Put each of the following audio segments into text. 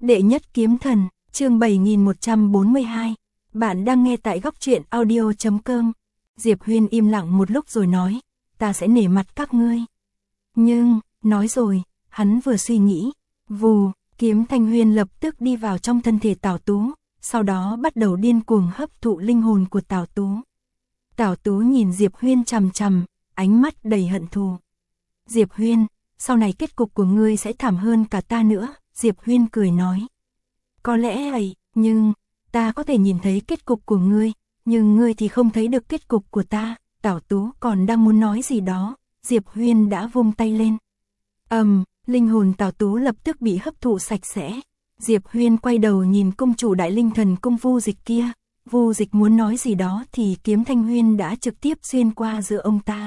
Đệ nhất kiếm thần, chương 7142. Bạn đang nghe tại góc truyện audio.com. Diệp Huyên im lặng một lúc rồi nói, ta sẽ nể mặt các ngươi. Nhưng, nói rồi, hắn vừa suy nghĩ, vù, kiếm thanh huyên lập tức đi vào trong thân thể Tào Tú, sau đó bắt đầu điên cuồng hấp thụ linh hồn của Tào Tú. Tào Tú nhìn Diệp Huyên chằm chằm, ánh mắt đầy hận thù. Diệp Huyên, sau này kết cục của ngươi sẽ thảm hơn cả ta nữa, Diệp Huyên cười nói. Có lẽ vậy, nhưng, ta có thể nhìn thấy kết cục của ngươi, nhưng ngươi thì không thấy được kết cục của ta. Tào Tú còn đang muốn nói gì đó, Diệp Huyên đã vung tay lên. Linh hồn Tào Tú lập tức bị hấp thụ sạch sẽ. Diệp Huyên quay đầu nhìn công chủ Đại Linh Thần Cung Vu Dịch kia. Vu Dịch muốn nói gì đó thì kiếm thanh huyên đã trực tiếp xuyên qua giữa ông ta.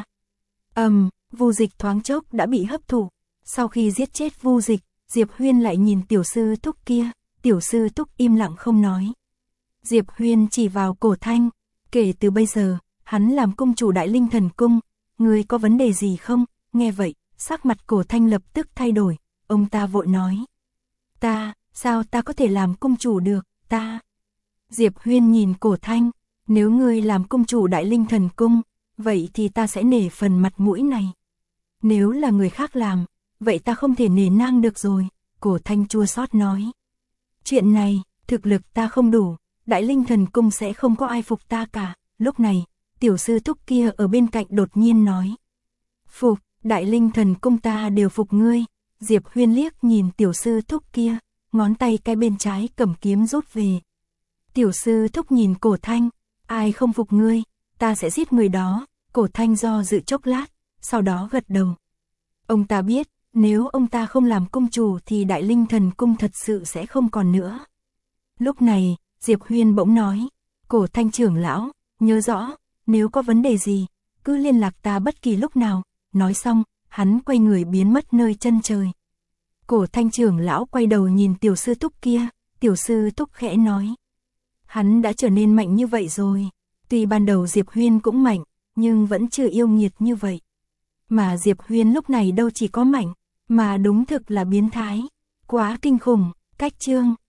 Vu Dịch thoáng chốc đã bị hấp thụ. Sau khi giết chết Vu Dịch, Diệp Huyên lại nhìn tiểu sư thúc kia. Tiểu sư thúc im lặng không nói. Diệp Huyên chỉ vào Cổ Thanh. Kể từ bây giờ, hắn làm cung chủ Đại Linh Thần Cung. Ngươi có vấn đề gì không? Nghe vậy, sắc mặt Cổ Thanh lập tức thay đổi. Ông ta vội nói. Sao ta có thể làm cung chủ được, ta? Diệp Huyên nhìn Cổ Thanh. Nếu ngươi làm cung chủ Đại Linh Thần Cung, vậy thì ta sẽ nể phần mặt mũi này. Nếu là người khác làm, vậy ta không thể nể nang được rồi. Cổ Thanh chua xót nói. Chuyện này, thực lực ta không đủ, Đại Linh Thần Cung sẽ không có ai phục ta cả. Lúc này, tiểu sư thúc kia ở bên cạnh đột nhiên nói. Phục, Đại Linh Thần Cung ta đều phục ngươi. Diệp Huyên liếc nhìn tiểu sư thúc kia, ngón tay cái bên trái cầm kiếm rút về. Tiểu sư thúc nhìn Cổ Thanh, ai không phục ngươi, ta sẽ giết người đó. Cổ Thanh do dự chốc lát, sau đó gật đầu. Ông ta biết, nếu ông ta không làm cung chủ thì Đại Linh Thần Cung thật sự sẽ không còn nữa. Lúc này, Diệp Huyên bỗng nói, Cổ Thanh trưởng lão, nhớ rõ, nếu có vấn đề gì, cứ liên lạc ta bất kỳ lúc nào. Nói xong, hắn quay người biến mất nơi chân trời. Cổ Thanh trưởng lão quay đầu nhìn tiểu sư thúc kia, tiểu sư thúc khẽ nói. Hắn đã trở nên mạnh như vậy rồi. Tuy ban đầu Diệp Huyên cũng mạnh, nhưng vẫn chưa yêu nghiệt như vậy. Mà Diệp Huyên lúc này đâu chỉ có mạnh, mà đúng thực là biến thái. Quá kinh khủng. Cách chương